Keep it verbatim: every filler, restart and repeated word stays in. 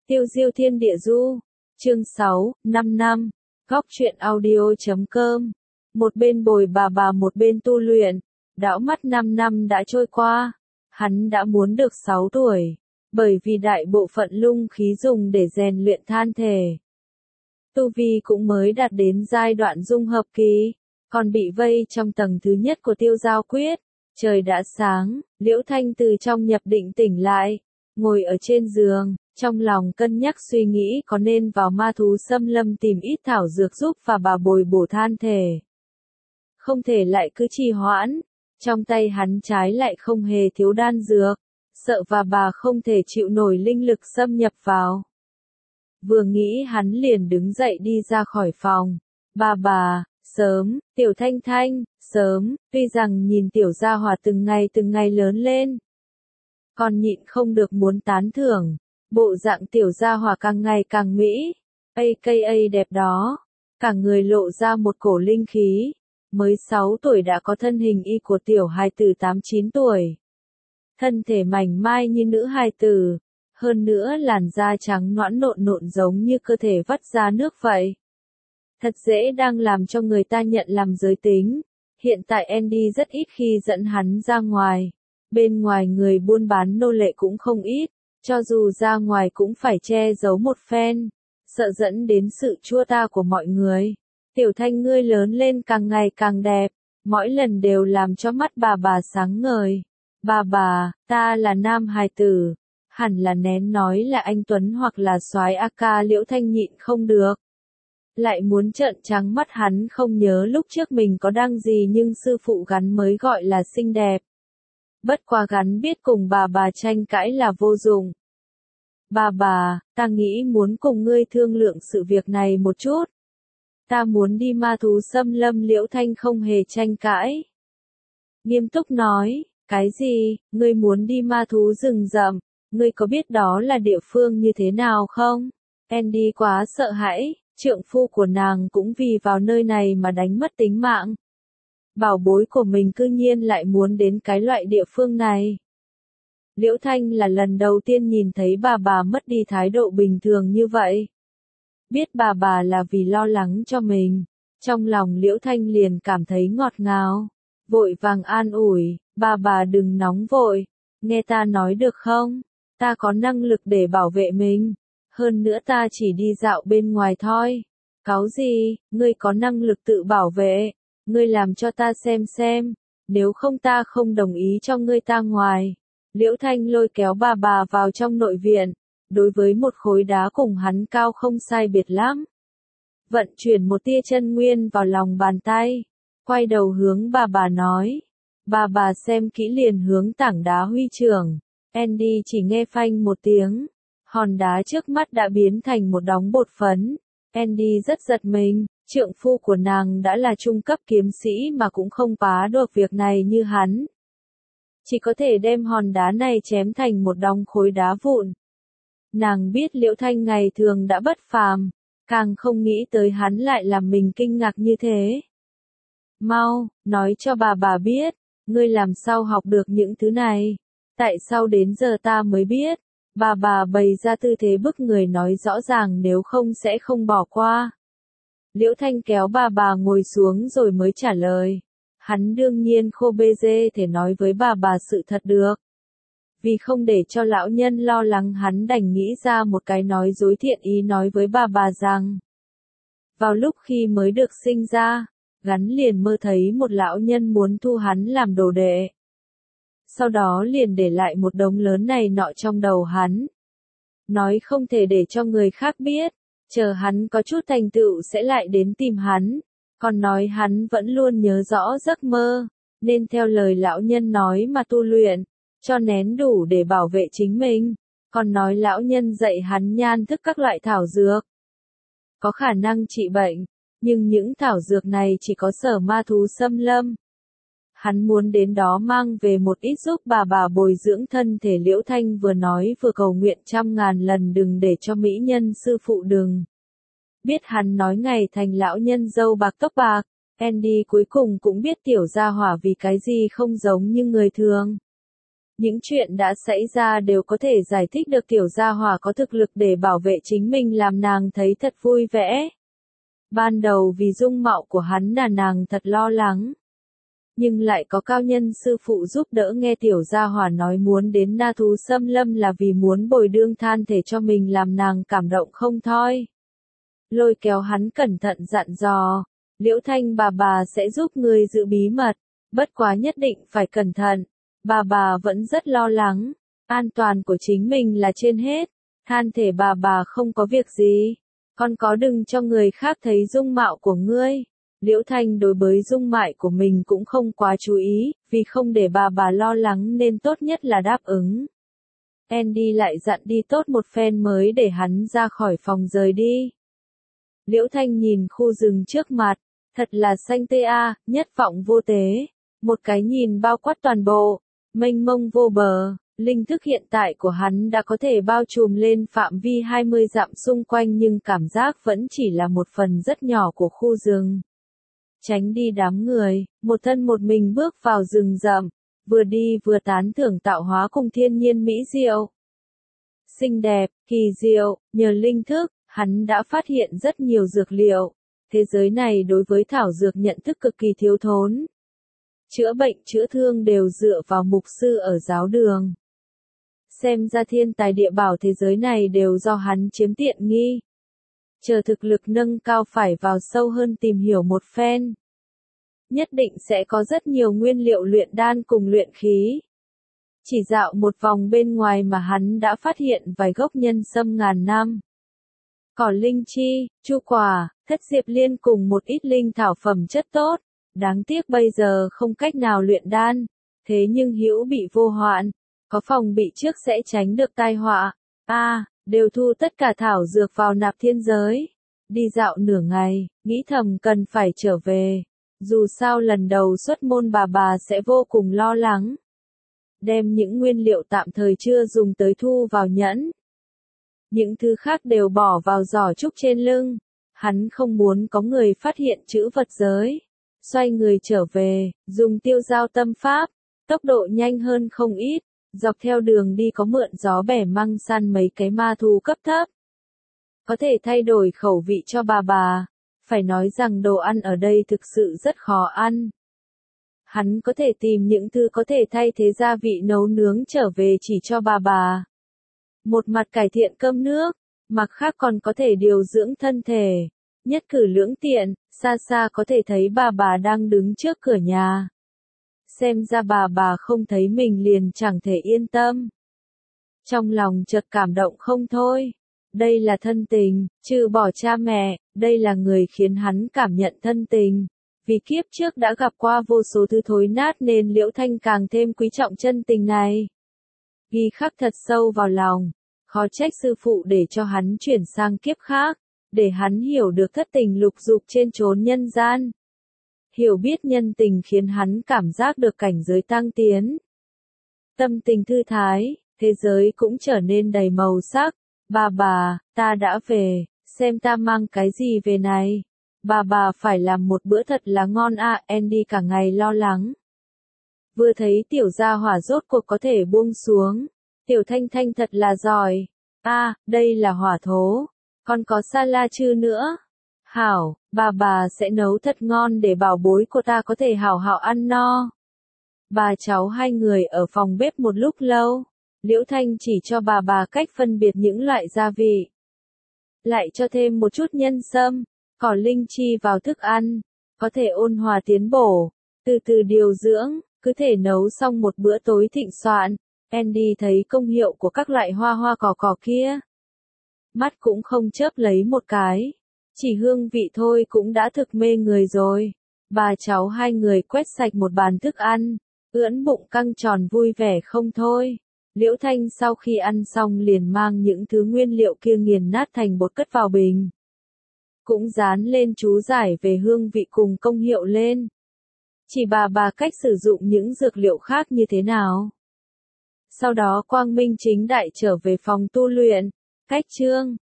Tiêu diêu thiên địa du. Chương sáu, năm năm. Góc truyện audio chấm com. Một bên bồi bà bà một bên tu luyện. Đảo mắt năm năm đã trôi qua. Hắn đã muốn được sáu tuổi. Bởi vì đại bộ phận lung khí dùng để rèn luyện than thể. Tu vi cũng mới đạt đến giai đoạn dung hợp kỳ. Còn bị vây trong tầng thứ nhất của tiêu giao quyết. Trời đã sáng, Liễu Thanh từ trong nhập định tỉnh lại. Ngồi ở trên giường, trong lòng cân nhắc suy nghĩ có nên vào ma thú xâm lâm tìm ít thảo dược giúp và bà bồi bổ than thể. Không thể lại cứ trì hoãn, trong tay hắn trái lại không hề thiếu đan dược, sợ và bà không thể chịu nổi linh lực xâm nhập vào. Vừa nghĩ hắn liền đứng dậy đi ra khỏi phòng. Bà bà, sớm, Tiểu Thanh Thanh, sớm, tuy rằng nhìn Tiểu Gia Hỏa từng ngày từng ngày lớn lên. Còn nhịn không được muốn tán thưởng, bộ dạng Tiểu Gia Hỏa càng ngày càng mỹ, a ca a đẹp đó, cả người lộ ra một cổ linh khí, mới sáu tuổi đã có thân hình y của tiểu hài tử tám chín tuổi. Thân thể mảnh mai như nữ hài tử, hơn nữa làn da trắng nõn nộn nộn giống như cơ thể vắt ra nước vậy. Thật dễ đang làm cho người ta nhận làm giới tính. Hiện tại Andy rất ít khi dẫn hắn ra ngoài. Bên ngoài người buôn bán nô lệ cũng không ít, cho dù ra ngoài cũng phải che giấu một phen, sợ dẫn đến sự chua ta của mọi người. Tiểu Thanh ngươi lớn lên càng ngày càng đẹp, mỗi lần đều làm cho mắt bà bà sáng ngời. Bà bà, ta là nam hài tử, hẳn là nén nói là anh Tuấn hoặc là soái a ca. Liễu Thanh nhịn không được. Lại muốn trợn trắng mắt, hắn không nhớ lúc trước mình có đăng gì nhưng sư phụ gắn mới gọi là xinh đẹp. Bất quá gắn biết cùng bà bà tranh cãi là vô dụng. Bà bà, ta nghĩ muốn cùng ngươi thương lượng sự việc này một chút. Ta muốn đi ma thú xâm lâm. Liễu Thanh không hề tranh cãi. Nghiêm túc nói, cái gì, ngươi muốn đi ma thú rừng rậm, ngươi có biết đó là địa phương như thế nào không? Andy quá sợ hãi. Trượng phu của nàng cũng vì vào nơi này mà đánh mất tính mạng. Bảo bối của mình cư nhiên lại muốn đến cái loại địa phương này. Liễu Thanh là lần đầu tiên nhìn thấy bà bà mất đi thái độ bình thường như vậy. Biết bà bà là vì lo lắng cho mình, trong lòng Liễu Thanh liền cảm thấy ngọt ngào. Vội vàng an ủi, bà bà đừng nóng vội, nghe ta nói được không? Ta có năng lực để bảo vệ mình. Hơn nữa ta chỉ đi dạo bên ngoài thôi. Cáu gì, ngươi có năng lực tự bảo vệ, ngươi làm cho ta xem xem, nếu không ta không đồng ý cho ngươi ta ngoài. Liễu Thanh lôi kéo bà bà vào trong nội viện, đối với một khối đá cùng hắn cao không sai biệt lắm. Vận chuyển một tia chân nguyên vào lòng bàn tay, quay đầu hướng bà bà nói. Bà bà xem kỹ liền hướng tảng đá huy trưởng. Andy chỉ nghe phanh một tiếng. Hòn đá trước mắt đã biến thành một đống bột phấn. Andy rất giật mình, trượng phu của nàng đã là trung cấp kiếm sĩ mà cũng không phá được việc này như hắn. Chỉ có thể đem hòn đá này chém thành một đống khối đá vụn. Nàng biết Liễu Thanh ngày thường đã bất phàm, càng không nghĩ tới hắn lại làm mình kinh ngạc như thế. Mau, nói cho bà bà biết, ngươi làm sao học được những thứ này. Tại sao đến giờ ta mới biết. Bà bà bày ra tư thế bức người nói rõ ràng nếu không sẽ không bỏ qua. Liễu Thanh kéo bà bà ngồi xuống rồi mới trả lời. Hắn đương nhiên khô bê dê thể nói với bà bà sự thật được. Vì không để cho lão nhân lo lắng hắn đành nghĩ ra một cái nói dối thiện ý nói với bà bà rằng. Vào lúc khi mới được sinh ra, gắn liền mơ thấy một lão nhân muốn thu hắn làm đồ đệ. Sau đó liền để lại một đống lớn này nọ trong đầu hắn. Nói không thể để cho người khác biết, chờ hắn có chút thành tựu sẽ lại đến tìm hắn. Còn nói hắn vẫn luôn nhớ rõ giấc mơ, nên theo lời lão nhân nói mà tu luyện, cho nén đủ để bảo vệ chính mình. Còn nói lão nhân dạy hắn nhan thức các loại thảo dược. Có khả năng trị bệnh, nhưng những thảo dược này chỉ có sở ma thú xâm lâm. Hắn muốn đến đó mang về một ít giúp bà bà bồi dưỡng thân thể. Liễu Thanh vừa nói vừa cầu nguyện trăm ngàn lần đừng để cho mỹ nhân sư phụ đừng. Biết hắn nói ngày thành lão nhân râu bạc tóc bạc, Andy cuối cùng cũng biết Tiểu Gia Hỏa vì cái gì không giống như người thường. Những chuyện đã xảy ra đều có thể giải thích được tiểu gia hỏa có thực lực để bảo vệ chính mình làm nàng thấy thật vui vẻ. Ban đầu vì dung mạo của hắn là nàng thật lo lắng. Nhưng lại có cao nhân sư phụ giúp đỡ, nghe tiểu gia hỏa nói muốn đến Na Thú Xâm Lâm là vì muốn bồi đương than thể cho mình, làm nàng cảm động không thôi. Lôi kéo hắn cẩn thận dặn dò, Liễu Thanh bà bà sẽ giúp ngươi giữ bí mật, bất quá nhất định phải cẩn thận. Bà bà vẫn rất lo lắng, an toàn của chính mình là trên hết, than thể bà bà không có việc gì, con có đừng cho người khác thấy dung mạo của ngươi. Liễu Thanh đối với dung mạo của mình cũng không quá chú ý, vì không để bà bà lo lắng nên tốt nhất là đáp ứng. Andy lại dặn đi tốt một phen mới để hắn ra khỏi phòng rời đi. Liễu Thanh nhìn khu rừng trước mặt, thật là xanh tê a, nhất vọng vô tế, một cái nhìn bao quát toàn bộ, mênh mông vô bờ. Linh thức hiện tại của hắn đã có thể bao trùm lên phạm vi hai mươi dặm xung quanh, nhưng cảm giác vẫn chỉ là một phần rất nhỏ của khu rừng. Tránh đi đám người, một thân một mình bước vào rừng rậm, vừa đi vừa tán thưởng tạo hóa cùng thiên nhiên mỹ diệu. Xinh đẹp, kỳ diệu, nhờ linh thức, hắn đã phát hiện rất nhiều dược liệu. Thế giới này đối với thảo dược nhận thức cực kỳ thiếu thốn. Chữa bệnh chữa thương đều dựa vào mục sư ở giáo đường. Xem ra thiên tài địa bảo thế giới này đều do hắn chiếm tiện nghi. Chờ thực lực nâng cao phải vào sâu hơn tìm hiểu một phen. Nhất định sẽ có rất nhiều nguyên liệu luyện đan cùng luyện khí. Chỉ dạo một vòng bên ngoài mà hắn đã phát hiện vài gốc nhân sâm ngàn năm. Cỏ linh chi, chu quả, thất diệp liên cùng một ít linh thảo phẩm chất tốt. Đáng tiếc bây giờ không cách nào luyện đan. Thế nhưng hữu bị vô hoạn. Có phòng bị trước sẽ tránh được tai họa. A, à, đều thu tất cả thảo dược vào nạp thiên giới. Đi dạo nửa ngày, nghĩ thầm cần phải trở về. Dù sao lần đầu xuất môn bà bà sẽ vô cùng lo lắng. Đem những nguyên liệu tạm thời chưa dùng tới thu vào nhẫn. Những thứ khác đều bỏ vào giỏ trúc trên lưng. Hắn không muốn có người phát hiện chữ vật giới. Xoay người trở về, dùng tiêu giao tâm pháp. Tốc độ nhanh hơn không ít. Dọc theo đường đi có mượn gió bẻ măng săn mấy cái ma thú cấp thấp. Có thể thay đổi khẩu vị cho bà bà. Phải nói rằng đồ ăn ở đây thực sự rất khó ăn. Hắn có thể tìm những thứ có thể thay thế gia vị nấu nướng trở về chỉ cho bà bà. Một mặt cải thiện cơm nước, mặt khác còn có thể điều dưỡng thân thể. Nhất cử lưỡng tiện, xa xa có thể thấy bà bà đang đứng trước cửa nhà. Xem ra bà bà không thấy mình liền chẳng thể yên tâm. Trong lòng chợt cảm động không thôi. Đây là thân tình, trừ bỏ cha mẹ, đây là người khiến hắn cảm nhận thân tình. Vì kiếp trước đã gặp qua vô số thứ thối nát nên Liễu Thanh càng thêm quý trọng chân tình này. Ghi khắc thật sâu vào lòng, khó trách sư phụ để cho hắn chuyển sang kiếp khác, để hắn hiểu được thất tình lục dục trên chốn nhân gian. Hiểu biết nhân tình khiến hắn cảm giác được cảnh giới tăng tiến. Tâm tình thư thái, thế giới cũng trở nên đầy màu sắc. Bà bà, ta đã về, xem ta mang cái gì về này. Bà bà phải làm một bữa thật là ngon à, Andy cả ngày lo lắng. Vừa thấy tiểu gia hỏa rốt cuộc có thể buông xuống. Tiểu Thanh Thanh thật là giỏi. À, đây là hỏa thố. Còn có sa la chư nữa. Hảo, bà bà sẽ nấu thật ngon để bảo bối của ta có thể hảo hảo ăn no. Bà cháu hai người ở phòng bếp một lúc lâu. Liễu Thanh chỉ cho bà bà cách phân biệt những loại gia vị. Lại cho thêm một chút nhân sâm, cỏ linh chi vào thức ăn. Có thể ôn hòa tiến bổ, từ từ điều dưỡng, cứ thể nấu xong một bữa tối thịnh soạn. Andy thấy công hiệu của các loại hoa hoa cỏ cỏ kia. Mắt cũng không chớp lấy một cái. Chỉ hương vị thôi cũng đã thực mê người rồi. Bà cháu hai người quét sạch một bàn thức ăn. Ưỡn bụng căng tròn vui vẻ không thôi. Liễu Thanh sau khi ăn xong liền mang những thứ nguyên liệu kia nghiền nát thành bột cất vào bình. Cũng dán lên chú giải về hương vị cùng công hiệu lên. Chỉ bà bà cách sử dụng những dược liệu khác như thế nào. Sau đó Quang Minh chính đại trở về phòng tu luyện. Cách chương